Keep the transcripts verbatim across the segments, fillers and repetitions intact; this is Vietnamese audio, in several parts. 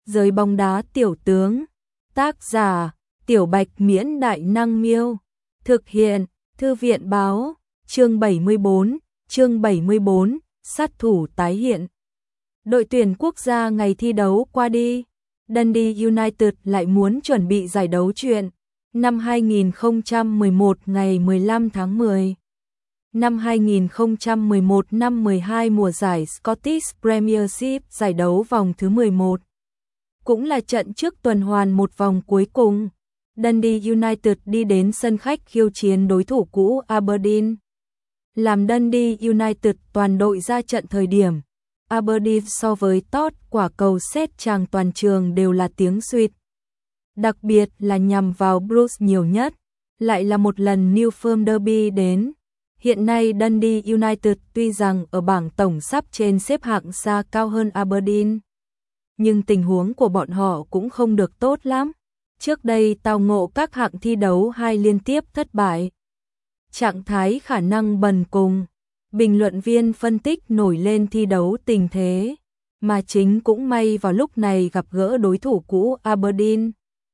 Giới bóng đá tiểu tướng. Tác giả: Tiểu Bạch Miễn Đại Năng Miêu. Thực hiện: Thư viện Báo. Chương bảy mươi bốn, chương bảy mươi bốn, sát thủ tái hiện. Đội tuyển quốc gia ngày thi đấu qua đi, Dundee United lại muốn chuẩn bị giải đấu chuyện. Năm hai nghìn không trăm mười một ngày mười lăm tháng mười. Năm hai nghìn không trăm mười một năm mười hai mùa giải Scottish Premiership, giải đấu vòng thứ mười một. Cũng là trận trước tuần hoàn một vòng cuối cùng. Dundee United đi đến sân khách khiêu chiến đối thủ cũ Aberdeen. Làm Dundee United toàn đội ra trận thời điểm, Aberdeen so với Todd quả cầu sét tràng toàn trường đều là tiếng suýt. Đặc biệt là nhằm vào Bruce nhiều nhất, lại là một lần New Firm Derby đến. Hiện nay Dundee United tuy rằng ở bảng tổng sắp trên xếp hạng xa cao hơn Aberdeen, nhưng tình huống của bọn họ cũng không được tốt lắm. Trước đây tao ngộ các hạng thi đấu hai liên tiếp thất bại. Trạng thái khả năng bần cùng. Bình luận viên phân tích nổi lên thi đấu tình thế, mà chính cũng may vào lúc này gặp gỡ đối thủ cũ Aberdeen.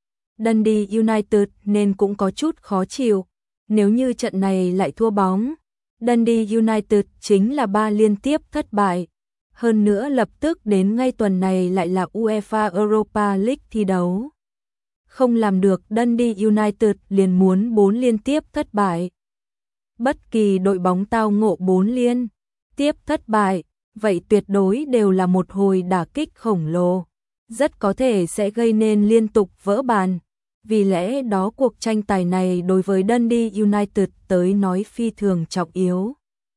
Dundee United nên cũng có chút khó chịu. Nếu như trận này lại thua bóng, Dundee United chính là ba liên tiếp thất bại. Hơn nữa lập tức đến ngay tuần này lại là UEFA Europa League thi đấu. Không làm được, Dundee United liền muốn bốn liên tiếp thất bại. Bất kỳ đội bóng tao ngộ bốn liên tiếp thất bại, vậy tuyệt đối đều là một hồi đả kích khổng lồ, rất có thể sẽ gây nên liên tục vỡ bàn. Vì lẽ đó cuộc tranh tài này đối với Dundee United tới nói phi thường trọng yếu.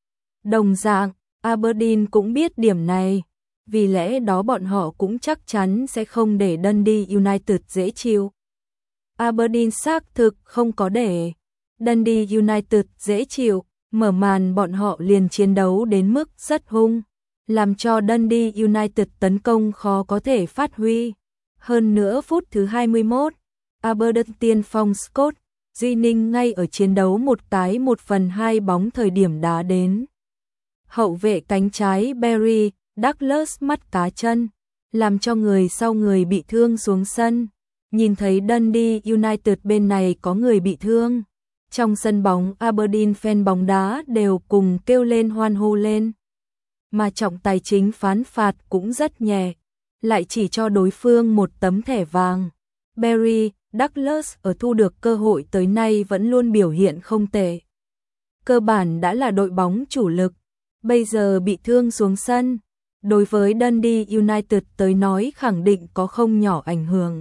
Đồng dạng, Aberdeen cũng biết điểm này, vì lẽ đó bọn họ cũng chắc chắn sẽ không để Dundee United dễ chịu. Aberdeen xác thực không có để Dundee United dễ chịu, mở màn bọn họ liền chiến đấu đến mức rất hung, làm cho Dundee United tấn công khó có thể phát huy. Hơn nữa phút thứ hai mươi mốt, Aberdeen tiên phong Scott Duy Ninh ngay ở chiến đấu một cái một phần hai bóng thời điểm đá đến. Hậu vệ cánh trái Barry Douglas mắt cá chân, làm cho người sau người bị thương xuống sân. Nhìn thấy Dundee United bên này có người bị thương, trong sân bóng Aberdeen fan bóng đá đều cùng kêu lên hoan hô lên. Mà trọng tài chính phán phạt cũng rất nhẹ, lại chỉ cho đối phương một tấm thẻ vàng. Barry Douglas ở thu được cơ hội tới nay vẫn luôn biểu hiện không tệ. Cơ bản đã là đội bóng chủ lực, bây giờ bị thương xuống sân, đối với Dundee United tới nói khẳng định có không nhỏ ảnh hưởng.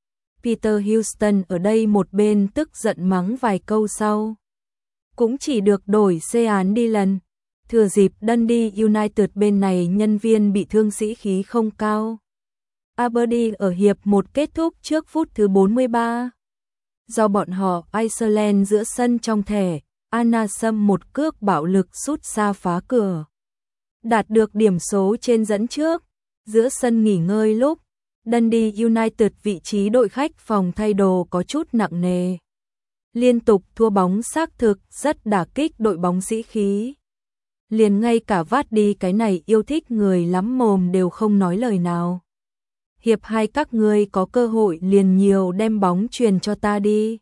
Peter Houston ở đây một bên tức giận mắng vài câu sau, cũng chỉ được đổi Sean Dillon. Thừa dịp Dundee United bên này nhân viên bị thương sĩ khí không cao. Aberdeen ở hiệp một kết thúc trước phút thứ bốn mươi ba. Do bọn họ Iceland giữa sân trong thẻ, Anna Sâm một cước bạo lực sút xa phá cửa, đạt được điểm số trên dẫn trước. Giữa sân nghỉ ngơi lúc Dundee United vị trí đội khách phòng thay đồ có chút nặng nề. Liên tục thua bóng xác thực rất đả kích đội bóng sĩ khí. Liền ngay cả Vardy cái này yêu thích người lắm mồm đều không nói lời nào. Hiệp hai các ngươi có cơ hội liền nhiều đem bóng truyền cho ta đi.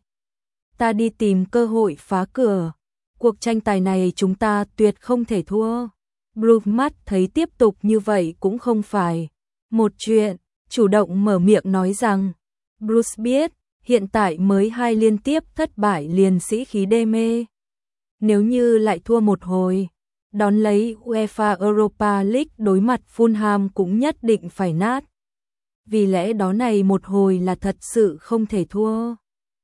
Ta đi tìm cơ hội phá cửa. Cuộc tranh tài này chúng ta tuyệt không thể thua. Bruce mắt thấy tiếp tục như vậy cũng không phải một chuyện, chủ động mở miệng nói rằng Bruce biết hiện tại mới hai liên tiếp thất bại liền sĩ khí đê mê. Nếu như lại thua một hồi, đón lấy UEFA Europa League đối mặt Fulham cũng nhất định phải nát. Vì lẽ đó này một hồi là thật sự không thể thua.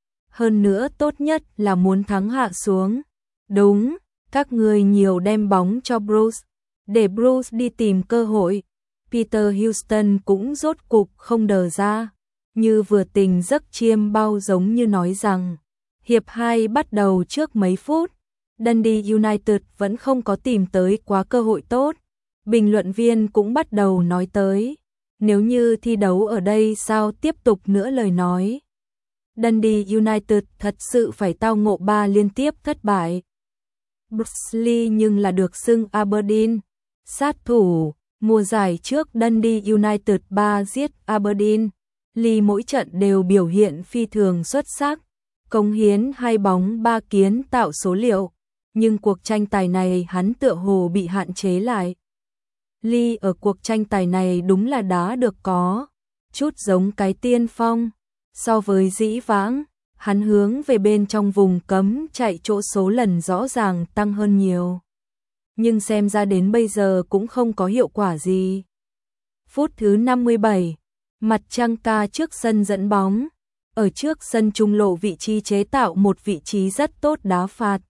Hơn nữa tốt nhất là muốn thắng hạ xuống. Đúng, các người nhiều đem bóng cho Bruce, để Bruce đi tìm cơ hội. Peter Houston cũng rốt cục không đờ ra, như vừa tỉnh giấc chiêm bao giống như nói rằng, hiệp hai bắt đầu trước mấy phút, Dundee United vẫn không có tìm tới quá cơ hội tốt. Bình luận viên cũng bắt đầu nói tới, nếu như thi đấu ở đây sao tiếp tục nữa lời nói. Dundee United thật sự phải tao ngộ ba liên tiếp thất bại. Bruce Lee nhưng là được xưng Aberdeen sát thủ. Mùa giải trước Dundee United ba giết Aberdeen, Lee mỗi trận đều biểu hiện phi thường xuất sắc, cống hiến hai bóng ba kiến tạo số liệu, nhưng cuộc tranh tài này hắn tựa hồ bị hạn chế lại. Lee ở cuộc tranh tài này đúng là đá được có chút giống cái tiên phong, so với dĩ vãng, hắn hướng về bên trong vùng cấm chạy chỗ số lần rõ ràng tăng hơn nhiều. Nhưng xem ra đến bây giờ cũng không có hiệu quả gì. Phút thứ năm mươi bảy, Mặt Trăng Ca trước sân dẫn bóng, ở trước sân trung lộ vị trí chế tạo một vị trí rất tốt đá phạt.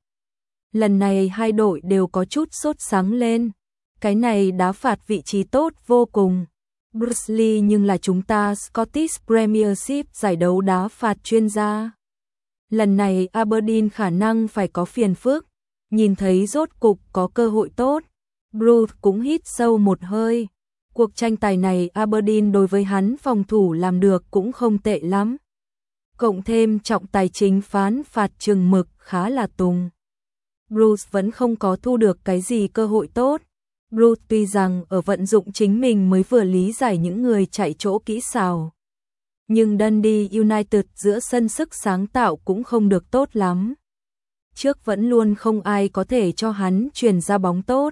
Lần này hai đội đều có chút sốt sắng lên, cái này đá phạt vị trí tốt vô cùng. Bruce Lee nhưng là chúng ta Scottish Premiership giải đấu đá phạt chuyên gia. Lần này Aberdeen khả năng phải có phiền phức, nhìn thấy rốt cục có cơ hội tốt. Bruce cũng hít sâu một hơi. Cuộc tranh tài này Aberdeen đối với hắn phòng thủ làm được cũng không tệ lắm. Cộng thêm trọng tài chính phán phạt chừng mực khá là tùng. Bruce vẫn không có thu được cái gì cơ hội tốt. Bruce tuy rằng ở vận dụng chính mình mới vừa lý giải những người chạy chỗ kỹ xảo. Nhưng Dundee United giữa sân sức sáng tạo cũng không được tốt lắm. Trước vẫn luôn không ai có thể cho hắn truyền ra bóng tốt.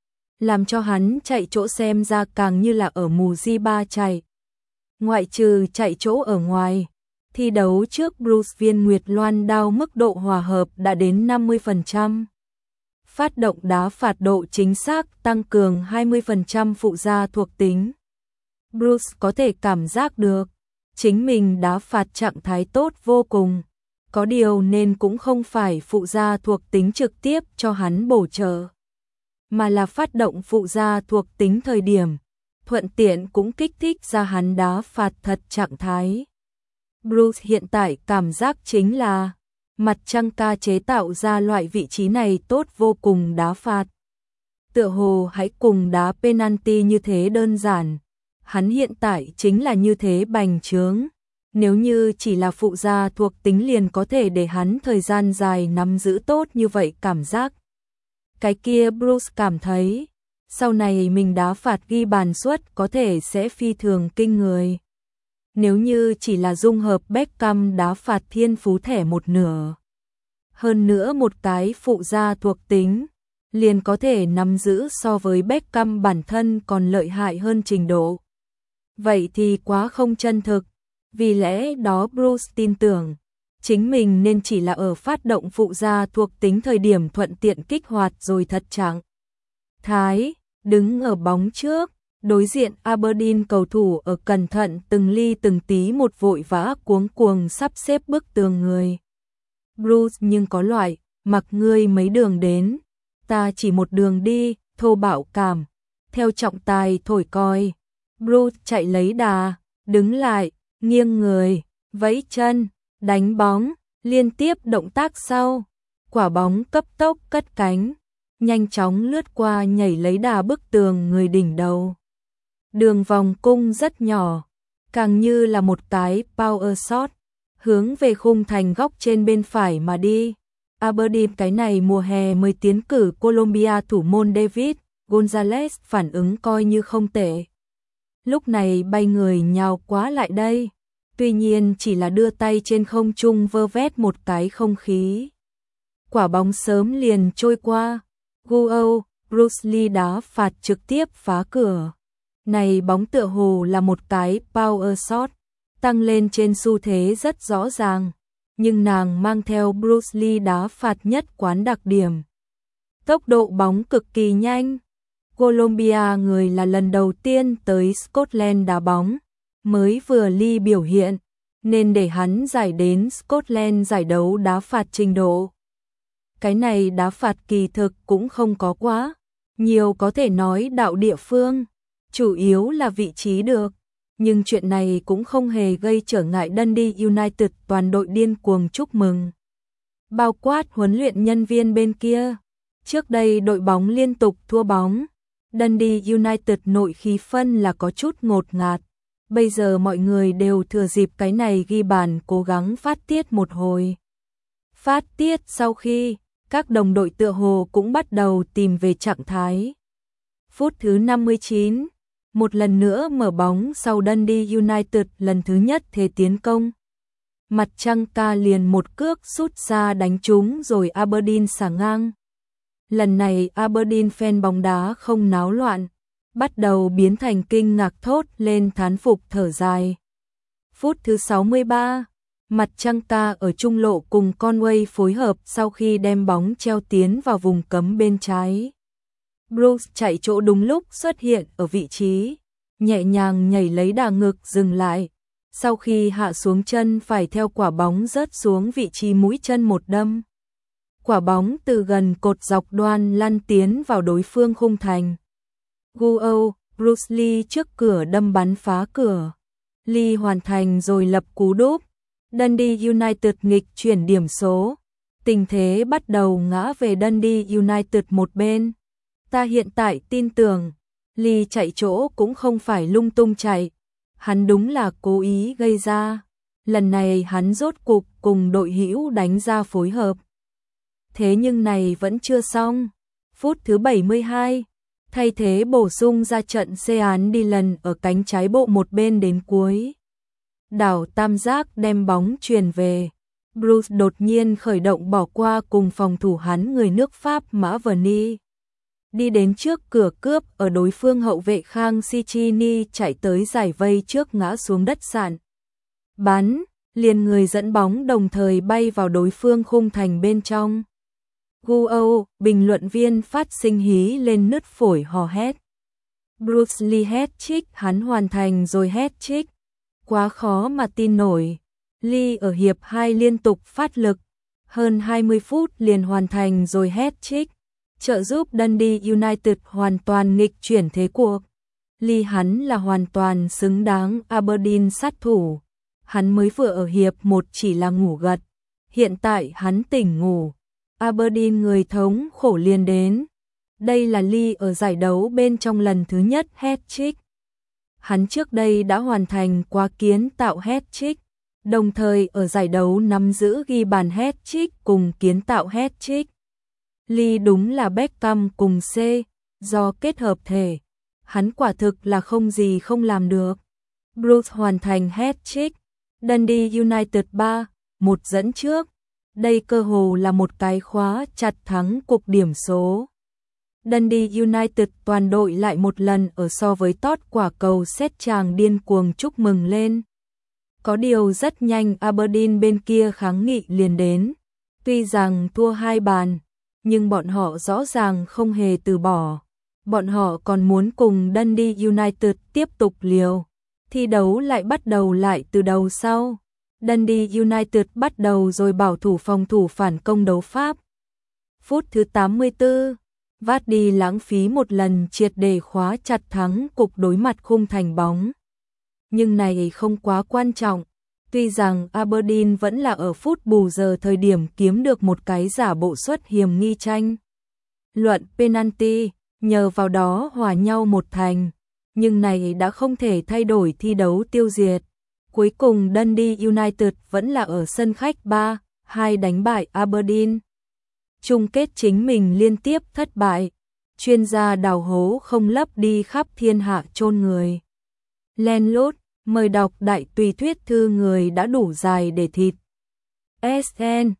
Làm cho hắn chạy chỗ xem ra càng như là ở mù di ba chạy. Ngoại trừ chạy chỗ ở ngoài, thi đấu trước Bruce viên Nguyệt Loan đao mức độ hòa hợp đã đến năm mươi phần trăm. Phát động đá phạt độ chính xác tăng cường hai mươi phần trăm phụ gia thuộc tính. Bruce có thể cảm giác được, chính mình đá phạt trạng thái tốt vô cùng. Có điều nên cũng không phải phụ gia thuộc tính trực tiếp cho hắn bổ trợ, mà là phát động phụ gia thuộc tính thời điểm, thuận tiện cũng kích thích ra hắn đá phạt thật trạng thái. Bruce hiện tại cảm giác chính là Mặt Trăng Ca chế tạo ra loại vị trí này tốt vô cùng đá phạt. Tựa hồ hãy cùng đá penalty như thế đơn giản. Hắn hiện tại chính là như thế bành trướng. Nếu như chỉ là phụ gia thuộc tính liền có thể để hắn thời gian dài nắm giữ tốt như vậy cảm giác. Cái kia Bruce cảm thấy, sau này mình đá phạt ghi bàn suất có thể sẽ phi thường kinh người. Nếu như chỉ là dung hợp Beckham đá phạt thiên phú thẻ một nửa. Hơn nữa một cái phụ gia thuộc tính, liền có thể nắm giữ so với Beckham bản thân còn lợi hại hơn trình độ. Vậy thì quá không chân thực, vì lẽ đó Bruce tin tưởng, chính mình nên chỉ là ở phát động phụ gia thuộc tính thời điểm thuận tiện kích hoạt rồi thật trạng thái, đứng ở bóng trước. Đối diện Aberdeen cầu thủ ở cẩn thận từng ly từng tí một vội vã cuống cuồng sắp xếp bức tường người. Bruce nhưng có loại, mặc ngươi mấy đường đến, ta chỉ một đường đi, thô bạo cảm. Theo trọng tài thổi còi, Bruce chạy lấy đà, đứng lại, nghiêng người, vẫy chân, đánh bóng, liên tiếp động tác sau. Quả bóng cấp tốc cất cánh, nhanh chóng lướt qua nhảy lấy đà bức tường người đỉnh đầu. Đường vòng cung rất nhỏ, càng như là một cái power shot, hướng về khung thành góc trên bên phải mà đi. Aberdeen cái này mùa hè mới tiến cử Colombia thủ môn David Gonzalez phản ứng coi như không tệ. Lúc này bay người nhào quá lại đây, tuy nhiên chỉ là đưa tay trên không trung vơ vét một cái không khí. Quả bóng sớm liền trôi qua, Guo, Bruce Lee đá phạt trực tiếp phá cửa. Này bóng tựa hồ là một cái power shot, tăng lên trên xu thế rất rõ ràng, nhưng nàng mang theo Bruce Lee đá phạt nhất quán đặc điểm. Tốc độ bóng cực kỳ nhanh. Colombia người là lần đầu tiên tới Scotland đá bóng, mới vừa Lee biểu hiện, nên để hắn giải đến Scotland giải đấu đá phạt trình độ. Cái này đá phạt kỳ thực cũng không có quá nhiều có thể nói đạo địa phương. Chủ yếu là vị trí được, nhưng chuyện này cũng không hề gây trở ngại Dundee United toàn đội điên cuồng chúc mừng. Bao quát huấn luyện nhân viên bên kia, trước đây đội bóng liên tục thua bóng, Dundee United nội khí phân là có chút ngột ngạt, bây giờ mọi người đều thừa dịp cái này ghi bàn cố gắng phát tiết một hồi. Phát tiết sau khi, các đồng đội tựa hồ cũng bắt đầu tìm về trạng thái. Phút thứ năm mươi chín, một lần nữa mở bóng sau Dundee United lần thứ nhất thế tiến công. Mặt trăng ca liền một cước sút xa đánh trúng rồi Aberdeen xả ngang. Lần này Aberdeen fan bóng đá không náo loạn, bắt đầu biến thành kinh ngạc thốt lên thán phục thở dài. Phút thứ sáu mươi ba, mặt trăng ca ở trung lộ cùng Conway phối hợp sau khi đem bóng treo tiến vào vùng cấm bên trái. Bruce chạy chỗ đúng lúc xuất hiện ở vị trí, nhẹ nhàng nhảy lấy đà ngực dừng lại. Sau khi hạ xuống chân phải theo quả bóng rớt xuống vị trí mũi chân một đâm. Quả bóng từ gần cột dọc đoan lăn tiến vào đối phương khung thành. Guo, Bruce Lee trước cửa đâm bắn phá cửa. Lee hoàn thành rồi lập cú đúp. Dundee United nghịch chuyển điểm số. Tình thế bắt đầu ngã về Dundee United một bên. Ta hiện tại tin tưởng, Lee chạy chỗ cũng không phải lung tung chạy. Hắn đúng là cố ý gây ra. Lần này hắn rốt cục cùng đội hữu đánh ra phối hợp. Thế nhưng này vẫn chưa xong. Phút thứ bảy mươi hai, thay thế bổ sung ra trận Sean Dillon ở cánh trái bộ một bên đến cuối. Đảo tam giác đem bóng truyền về. Bruce đột nhiên khởi động bỏ qua cùng phòng thủ hắn người nước Pháp Mã Verney. Đi đến trước cửa cướp ở đối phương hậu vệ Khang Sichini chạy tới giải vây trước ngã xuống đất sạn. Bắn, liền người dẫn bóng đồng thời bay vào đối phương khung thành bên trong. Guo, bình luận viên phát sinh hí lên nứt phổi hò hét. Bruce Lee hat-trick, hắn hoàn thành rồi hat-trick. Quá khó mà tin nổi. Lee ở hiệp hai liên tục phát lực, hơn hai mươi phút liền hoàn thành rồi hat-trick, trợ giúp Dundee United hoàn toàn nghịch chuyển thế cuộc. Lee hắn là hoàn toàn xứng đáng Aberdeen sát thủ. Hắn mới vừa ở hiệp một chỉ là ngủ gật, hiện tại hắn tỉnh ngủ. Aberdeen người thống khổ liền đến. Đây là Lee ở giải đấu bên trong lần thứ nhất hat-trick. Hắn trước đây đã hoàn thành quá kiến tạo hat-trick, đồng thời ở giải đấu nắm giữ ghi bàn hat-trick cùng kiến tạo hat-trick. Lee đúng là Beckham cùng C, do kết hợp thể. Hắn quả thực là không gì không làm được. Bruce hoàn thành hat-trick. Dundee United ba một dẫn trước. Đây cơ hồ là một cái khóa chặt thắng cục điểm số. Dundee United toàn đội lại một lần ở so với tót quả cầu xét chàng điên cuồng chúc mừng lên. Có điều rất nhanh Aberdeen bên kia kháng nghị liền đến. Tuy rằng thua hai bàn, nhưng bọn họ rõ ràng không hề từ bỏ. Bọn họ còn muốn cùng Dundee United tiếp tục liều. Thi đấu lại bắt đầu lại từ đầu sau. Dundee United bắt đầu rồi bảo thủ phòng thủ phản công đấu pháp. Phút thứ tám mươi tư, Vardy lãng phí một lần triệt để khóa chặt thắng cục đối mặt khung thành bóng. Nhưng này không quá quan trọng. Tuy rằng Aberdeen vẫn là ở phút bù giờ thời điểm kiếm được một cái giả bộ suất hiểm nghi tranh luận penalty, nhờ vào đó hòa nhau một thành. Nhưng này đã không thể thay đổi thi đấu tiêu diệt. Cuối cùng Dundee United vẫn là ở sân khách ba hai đánh bại Aberdeen. Chung kết chính mình liên tiếp thất bại. Chuyên gia đào hố không lấp đi khắp thiên hạ chôn người. Len lút, mời đọc đại tùy thuyết thư người đã đủ dài để thịt. ét en